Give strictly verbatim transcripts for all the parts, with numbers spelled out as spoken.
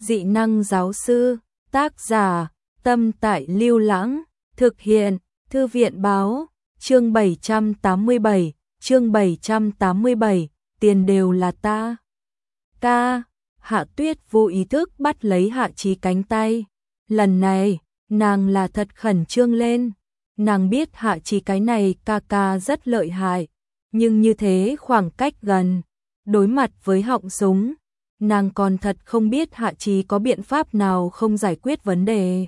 dị năng giáo sư, tác giả, Tâm Tại Lưu Lãng, thực hiện, Thư viện báo, chương bảy trăm tám mươi bảy, chương bảy trăm tám mươi bảy, tiền đều là ta. Ca, Hạ Tuyết vô ý thức bắt lấy Hạ Chí cánh tay. Lần này, nàng là thật khẩn trương lên. Nàng biết Hạ Chí cái này ca ca rất lợi hại, nhưng như thế khoảng cách gần, đối mặt với họng súng, nàng còn thật không biết Hạ Chí có biện pháp nào không giải quyết vấn đề.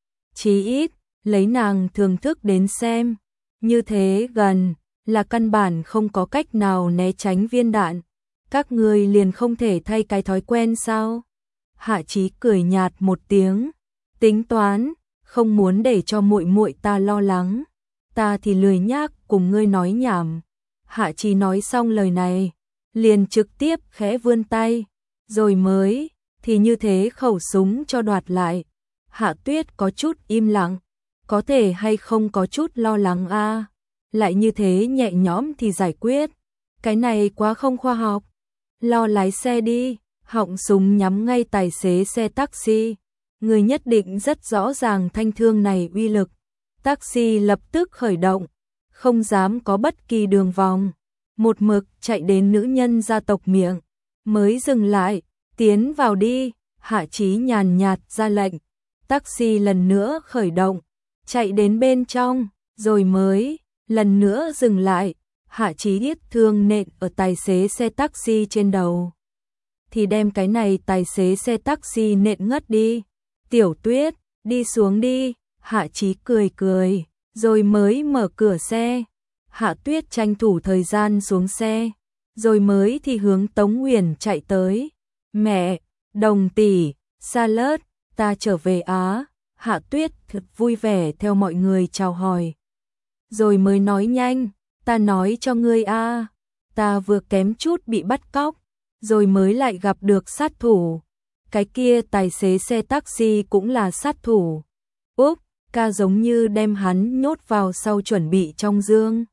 Chí ít, lấy nàng thường thức đến xem, như thế gần, là căn bản không có cách nào né tránh viên đạn. Các người liền không thể thay cái thói quen sao? Hạ Chí cười nhạt một tiếng, tính toán, không muốn để cho muội muội ta lo lắng. Ta thì lười nhác cùng ngươi nói nhảm. Hạ Chí nói xong lời này, liền trực tiếp khẽ vươn tay, rồi mới, thì như thế khẩu súng cho đoạt lại. Hạ Tuyết có chút im lặng, có thể hay không có chút lo lắng a, à? Lại như thế nhẹ nhõm thì giải quyết, cái này quá không khoa học. Lo lái xe đi, họng súng nhắm ngay tài xế xe taxi. Người nhất định rất rõ ràng thanh thương này uy lực. Taxi lập tức khởi động, không dám có bất kỳ đường vòng, một mực chạy đến nữ nhân gia tộc miệng, mới dừng lại, tiến vào đi. Hạ Chí nhàn nhạt ra lệnh, taxi lần nữa khởi động, chạy đến bên trong, rồi mới lần nữa dừng lại. Hạ Chí biết thương nện ở tài xế xe taxi trên đầu, thì đem cái này tài xế xe taxi nện ngất đi. Tiểu Tuyết, đi xuống đi. Hạ Chí cười cười, rồi mới mở cửa xe. Hạ Tuyết tranh thủ thời gian xuống xe, rồi mới thì hướng Tống Uyển chạy tới. Mẹ, Đồng tỷ, Salad, ta trở về Á. Hạ Tuyết thật vui vẻ theo mọi người chào hỏi, rồi mới nói nhanh, ta nói cho ngươi a, ta vừa kém chút bị bắt cóc, rồi mới lại gặp được sát thủ. Cái kia tài xế xe taxi cũng là sát thủ. Úp, ca giống như đem hắn nhốt vào sau chuẩn bị trong dương.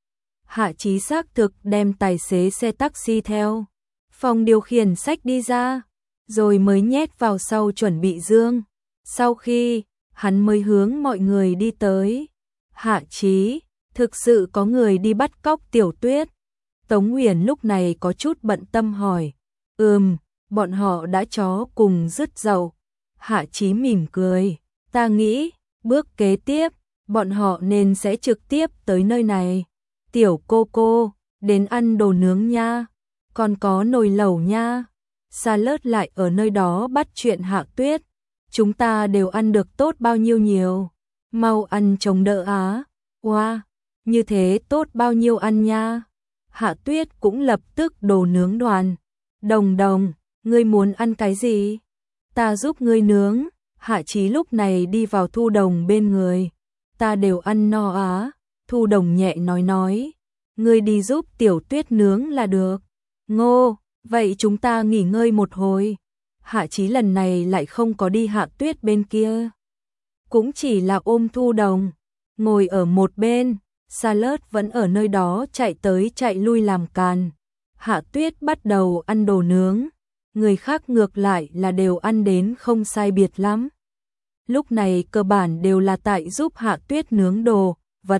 Hạ Chí xác thực đem tài xế xe taxi theo phòng điều khiển sách đi ra, rồi mới nhét vào sau chuẩn bị dương. Sau khi, hắn mới hướng mọi người đi tới. Hạ Chí, thực sự có người đi bắt cóc Tiểu Tuyết? Tống Uyển lúc này có chút bận tâm hỏi. Ừm, bọn họ đã chó cùng dứt dậu. Hạ Chí mỉm cười, ta nghĩ, bước kế tiếp, bọn họ nên sẽ trực tiếp tới nơi này. Tiểu cô cô, đến ăn đồ nướng nha, còn có nồi lẩu nha. Salad lại ở nơi đó bắt chuyện Hạ Tuyết, chúng ta đều ăn được tốt bao nhiêu nhiều, mau ăn chống đỡ á. Wow, như thế tốt bao nhiêu ăn nha. Hạ Tuyết cũng lập tức đồ nướng đoàn. Đồng đồng, ngươi muốn ăn cái gì? Ta giúp ngươi nướng. Hạ Chí lúc này đi vào Thu Đồng bên người. Ta đều ăn no á. Thu Đồng nhẹ nói nói, ngươi đi giúp Tiểu Tuyết nướng là được. Ngô, vậy chúng ta nghỉ ngơi một hồi. Hạ Chí lần này lại không có đi Hạ Tuyết bên kia, cũng chỉ là ôm Thu Đồng, ngồi ở một bên. Salad vẫn ở nơi đó chạy tới chạy lui làm càn. Hạ Tuyết bắt đầu ăn đồ nướng, người khác ngược lại là đều ăn đến không sai biệt lắm. Lúc này cơ bản đều là tại giúp Hạ Tuyết nướng đồ vật.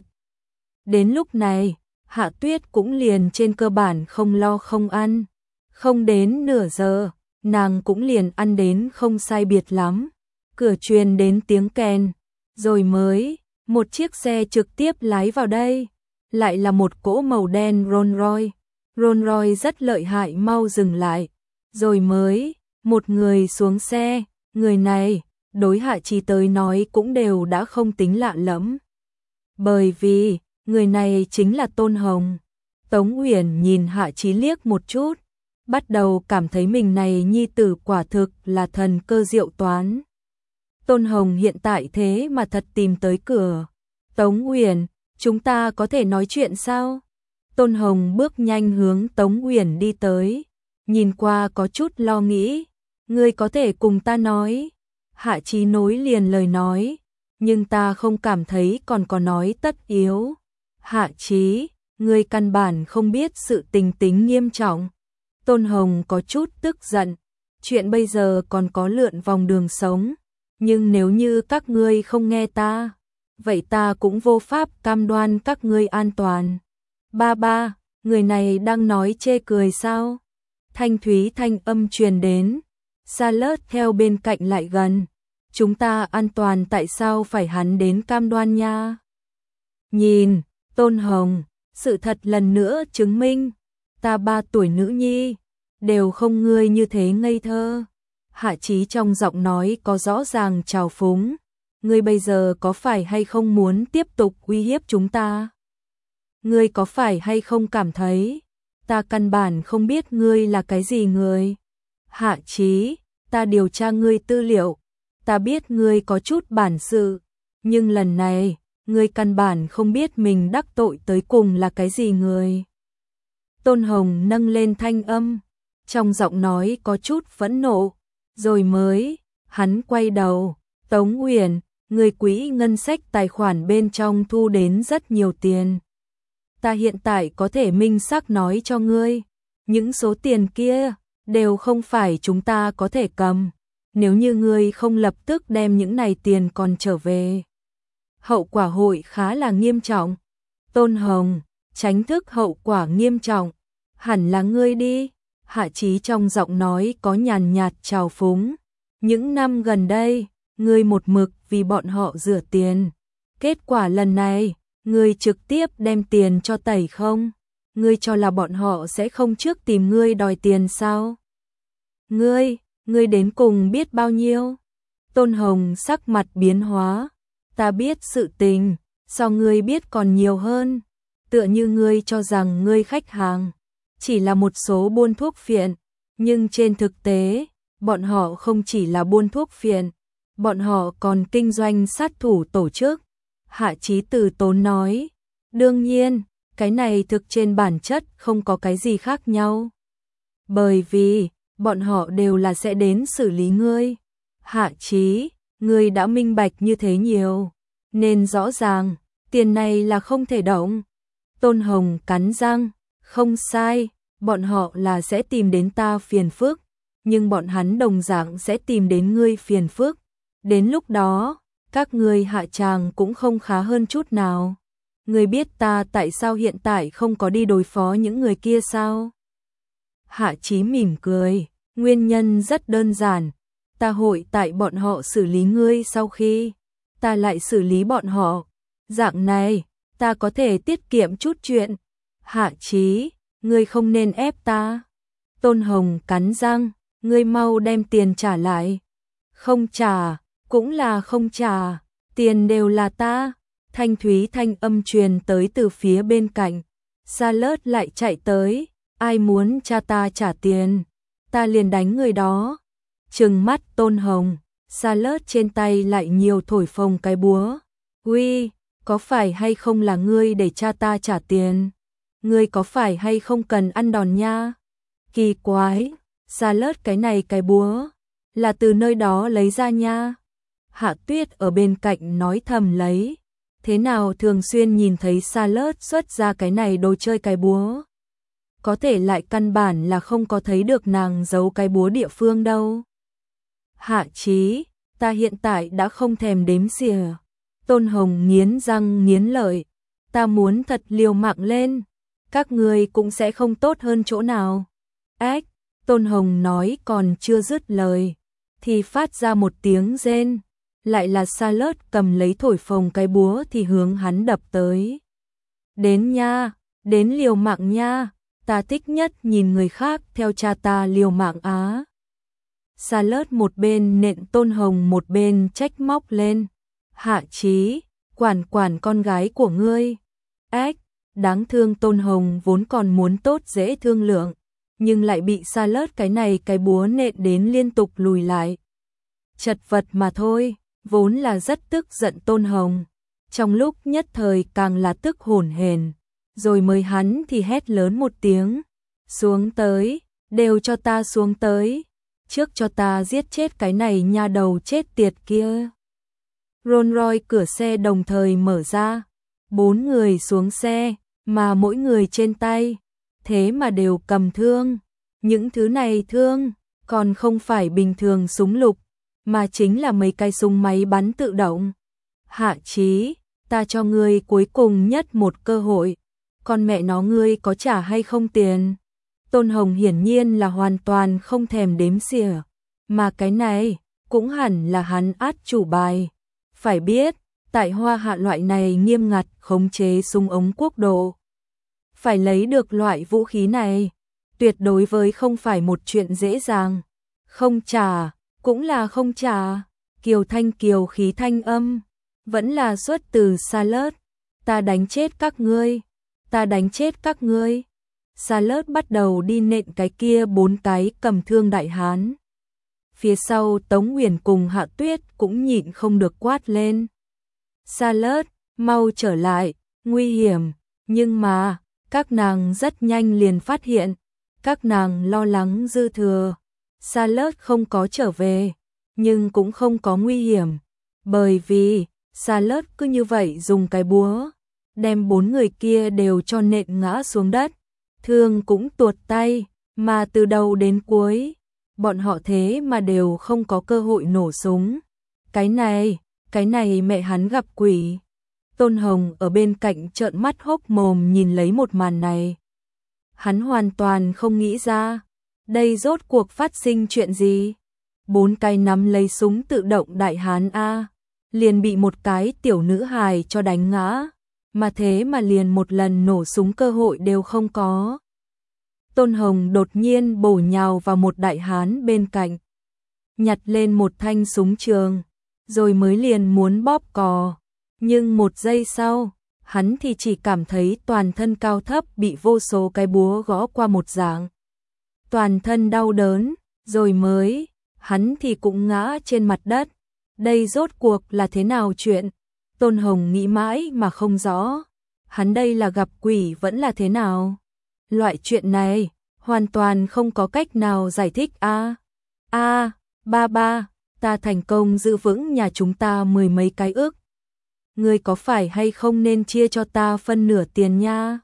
Đến lúc này, Hạ Tuyết cũng liền trên cơ bản không lo không ăn. Không đến nửa giờ, nàng cũng liền ăn đến không sai biệt lắm. Cửa truyền đến tiếng kèn, rồi mới một chiếc xe trực tiếp lái vào đây, lại là một cỗ màu đen Rolls Royce. Rolls Royce rất lợi hại mau dừng lại, rồi mới một người xuống xe. Người này, đối Hạ Chí tới nói cũng đều đã không tính lạ lẫm, bởi vì người này chính là Tôn Hồng. Tống Uyển nhìn Hạ Chí liếc một chút, bắt đầu cảm thấy mình này nhi tử quả thực là thần cơ diệu toán. Tôn Hồng hiện tại thế mà thật tìm tới cửa. Tống Uyển, chúng ta có thể nói chuyện sao? Tôn Hồng bước nhanh hướng Tống Uyển đi tới, nhìn qua có chút lo nghĩ. Ngươi có thể cùng ta nói. Hạ Chí nối liền lời nói, nhưng ta không cảm thấy còn có nói tất yếu. Hạ Chí, ngươi căn bản không biết sự tình tính nghiêm trọng. Tôn Hồng có chút tức giận. chuyện bây giờ còn có lượn vòng đường sống, nhưng nếu như các ngươi không nghe ta, vậy ta cũng vô pháp cam đoan các ngươi an toàn. Ba ba, người này đang nói chê cười sao? Thanh thúy thanh âm truyền đến, Charlotte theo bên cạnh lại gần. Chúng ta an toàn tại sao phải hắn đến cam đoan nha? Nhìn, Tôn Hồng, sự thật lần nữa chứng minh, ta ba tuổi nữ nhi, đều không ngươi như thế ngây thơ. Hạ Chí trong giọng nói có rõ ràng trào phúng, ngươi bây giờ có phải hay không muốn tiếp tục uy hiếp chúng ta? Ngươi có phải hay không cảm thấy, ta căn bản không biết ngươi là cái gì người? Hạ Chí, ta điều tra ngươi tư liệu, ta biết ngươi có chút bản sự, nhưng lần này, ngươi căn bản không biết mình đắc tội tới cùng là cái gì người. Tôn Hồng nâng lên thanh âm, trong giọng nói có chút phẫn nộ, rồi mới, hắn quay đầu, Tống Uyển, người quỹ ngân sách tài khoản bên trong thu đến rất nhiều tiền. Ta hiện tại có thể minh xác nói cho ngươi, những số tiền kia đều không phải chúng ta có thể cầm, nếu như ngươi không lập tức đem những này tiền còn trở về, hậu quả hội khá là nghiêm trọng. Tôn Hồng, tránh thức hậu quả nghiêm trọng, hẳn là ngươi đi. Hạ Chí trong giọng nói có nhàn nhạt trào phúng, những năm gần đây, ngươi một mực vì bọn họ rửa tiền, kết quả lần này, ngươi trực tiếp đem tiền cho tẩy không? Ngươi cho là bọn họ sẽ không trước tìm ngươi đòi tiền sao? Ngươi, ngươi đến cùng biết bao nhiêu? Tôn Hồng sắc mặt biến hóa, ta biết sự tình, so ngươi biết còn nhiều hơn, tựa như ngươi cho rằng ngươi khách hàng chỉ là một số buôn thuốc phiện, nhưng trên thực tế, bọn họ không chỉ là buôn thuốc phiện, bọn họ còn kinh doanh sát thủ tổ chức. Hạ Chí từ tốn nói, đương nhiên, cái này thực trên bản chất không có cái gì khác nhau. Bởi vì, bọn họ đều là sẽ đến xử lý ngươi. Hạ Chí, ngươi đã minh bạch như thế nhiều, nên rõ ràng, tiền này là không thể động. Tôn Hồng cắn răng, không sai, bọn họ là sẽ tìm đến ta phiền phức, nhưng bọn hắn đồng dạng sẽ tìm đến ngươi phiền phức. Đến lúc đó, các ngươi hạ tràng cũng không khá hơn chút nào. Ngươi biết ta tại sao hiện tại không có đi đối phó những người kia sao? Hạ Chí mỉm cười, nguyên nhân rất đơn giản, ta hội tại bọn họ xử lý ngươi sau khi ta lại xử lý bọn họ. Dạng này, ta có thể tiết kiệm chút chuyện. Hạ Chí, ngươi không nên ép ta. Tôn Hồng cắn răng, ngươi mau đem tiền trả lại. Không trả, cũng là không trả, tiền đều là ta. Thanh thúy thanh âm truyền tới từ phía bên cạnh. Charlotte lại chạy tới, ai muốn cha ta trả tiền, ta liền đánh người đó. Trừng mắt Tôn Hồng, Charlotte trên tay lại nhiều thổi phồng cái búa. Uy, có phải hay không là ngươi để cha ta trả tiền? Ngươi có phải hay không cần ăn đòn nha? Kỳ quái, Charlotte cái này cái búa là từ nơi đó lấy ra nha. Hạ Tuyết ở bên cạnh nói thầm lấy, thế nào thường xuyên nhìn thấy Charlotte xuất ra cái này đồ chơi cái búa, có thể lại căn bản là không có thấy được nàng giấu cái búa địa phương đâu. Hạ Chí, ta hiện tại đã không thèm đếm xỉa. Tôn Hồng nghiến răng nghiến lợi, ta muốn thật liều mạng lên, các ngươi cũng sẽ không tốt hơn chỗ nào. Ách, Tôn Hồng nói còn chưa dứt lời, thì phát ra một tiếng rên, lại là Charlotte cầm lấy thổi phồng cái búa thì hướng hắn đập tới. Đến nha, đến liều mạng nha, ta thích nhất nhìn người khác theo cha ta liều mạng á. Charlotte một bên nện Tôn Hồng một bên trách móc lên. Hạ Chí, quản quản con gái của ngươi. Ách, đáng thương Tôn Hồng vốn còn muốn tốt dễ thương lượng, nhưng lại bị Charlotte cái này cái búa nện đến liên tục lùi lại. Chật vật mà thôi, vốn là rất tức giận Tôn Hồng, trong lúc nhất thời càng là tức hổn hển, rồi mới hắn thì hét lớn một tiếng, xuống tới, đều cho ta xuống tới, trước cho ta giết chết cái này nha đầu chết tiệt kia. Rolls Royce cửa xe đồng thời mở ra, bốn người xuống xe, mà mỗi người trên tay, thế mà đều cầm thương, những thứ này thương, còn không phải bình thường súng lục, mà chính là mấy cái súng máy bắn tự động. Hạ Chí, ta cho ngươi cuối cùng nhất một cơ hội, còn mẹ nó ngươi có trả hay không tiền? Tôn Hồng hiển nhiên là hoàn toàn không thèm đếm xỉa, mà cái này cũng hẳn là hắn át chủ bài. Phải biết, tại Hoa Hạ loại này nghiêm ngặt khống chế súng ống quốc độ. Phải lấy được loại vũ khí này, tuyệt đối với không phải một chuyện dễ dàng. Không trả, cũng là không trả. Kiều Thanh Kiều khí thanh âm, vẫn là xuất từ Salert. Ta đánh chết các ngươi, ta đánh chết các ngươi. Salert bắt đầu đi nện cái kia bốn cái cầm thương đại hán. Phía sau Tống Huyền cùng Hạ Tuyết cũng nhịn không được quát lên. Salert, mau trở lại, nguy hiểm, nhưng mà, các nàng rất nhanh liền phát hiện, các nàng lo lắng dư thừa. Salert không có trở về, nhưng cũng không có nguy hiểm, bởi vì Salert cứ như vậy dùng cái búa, đem bốn người kia đều cho nện ngã xuống đất, thương cũng tuột tay, mà từ đầu đến cuối, bọn họ thế mà đều không có cơ hội nổ súng. Cái này, cái này mẹ hắn gặp quỷ. Tôn Hồng ở bên cạnh trợn mắt hốc mồm nhìn lấy một màn này. Hắn hoàn toàn không nghĩ ra, đây rốt cuộc phát sinh chuyện gì. Bốn cái nắm lấy súng tự động đại hán A, liền bị một cái tiểu nữ hài cho đánh ngã, mà thế mà liền một lần nổ súng cơ hội đều không có. Tôn Hồng đột nhiên bổ nhào vào một đại hán bên cạnh, nhặt lên một thanh súng trường, rồi mới liền muốn bóp cò. Nhưng một giây sau, hắn thì chỉ cảm thấy toàn thân cao thấp bị vô số cái búa gõ qua một dạng. Toàn thân đau đớn, rồi mới, hắn thì cũng ngã trên mặt đất. Đây rốt cuộc là thế nào chuyện? Tôn Hồng nghĩ mãi mà không rõ. Hắn đây là gặp quỷ vẫn là thế nào? Loại chuyện này, hoàn toàn không có cách nào giải thích a. A, ba ba, ta thành công giữ vững nhà chúng ta mười mấy cái ức. Ngươi có phải hay không nên chia cho ta phân nửa tiền nha?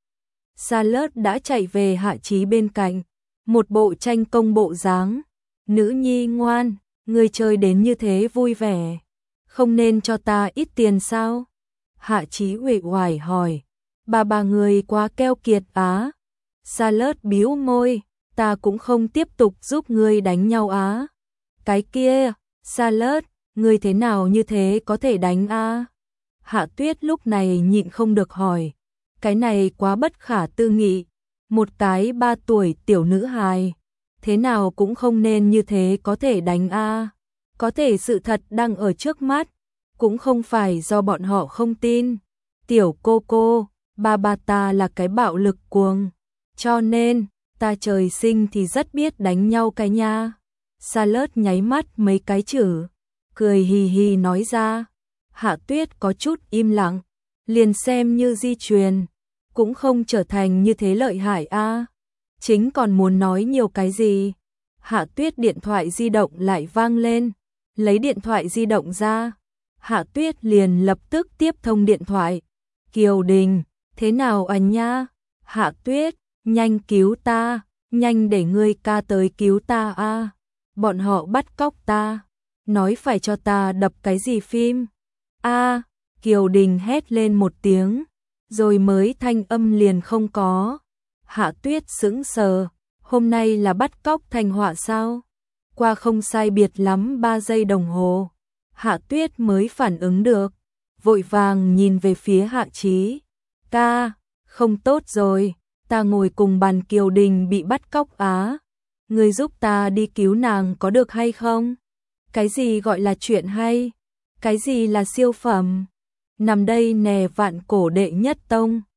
Salert đã chạy về Hạ Chí bên cạnh, một bộ tranh công bộ dáng. Nữ nhi ngoan, ngươi chơi đến như thế vui vẻ, không nên cho ta ít tiền sao? Hạ Chí uể oải hỏi, bà bà người quá keo kiệt á. Salert bĩu môi, ta cũng không tiếp tục giúp ngươi đánh nhau á. Cái kia, Salert, ngươi thế nào như thế có thể đánh a? Hạ Tuyết lúc này nhịn không được hỏi, cái này quá bất khả tư nghị, một cái ba tuổi tiểu nữ hài, thế nào cũng không nên như thế có thể đánh a. Có thể sự thật đang ở trước mắt, cũng không phải do bọn họ không tin. Tiểu cô cô, ba ba ta là cái bạo lực cuồng, cho nên, ta trời sinh thì rất biết đánh nhau cái nha. Salert nháy mắt mấy cái chữ, cười hì hì nói ra. Hạ Tuyết có chút im lặng, liền xem như di truyền, cũng không trở thành như thế lợi hại a. Chính còn muốn nói nhiều cái gì. Hạ Tuyết điện thoại di động lại vang lên, lấy điện thoại di động ra. Hạ Tuyết liền lập tức tiếp thông điện thoại. Kiều Đình, thế nào anh nha? Hạ Tuyết, nhanh cứu ta, nhanh để ngươi ca tới cứu ta a. Bọn họ bắt cóc ta, nói phải cho ta đập cái gì phim. A, Kiều Đình hét lên một tiếng, rồi mới thanh âm liền không có. Hạ Tuyết sững sờ, hôm nay là bắt cóc thành họa sao? Qua không sai biệt lắm ba giây đồng hồ, Hạ Tuyết mới phản ứng được, vội vàng nhìn về phía Hạ Chí. Ca, không tốt rồi, ta ngồi cùng bàn Kiều Đình bị bắt cóc á. Ngươi giúp ta đi cứu nàng có được hay không? Cái gì gọi là chuyện hay? Cái gì là siêu phẩm? Nằm đây nè vạn cổ đệ nhất tông.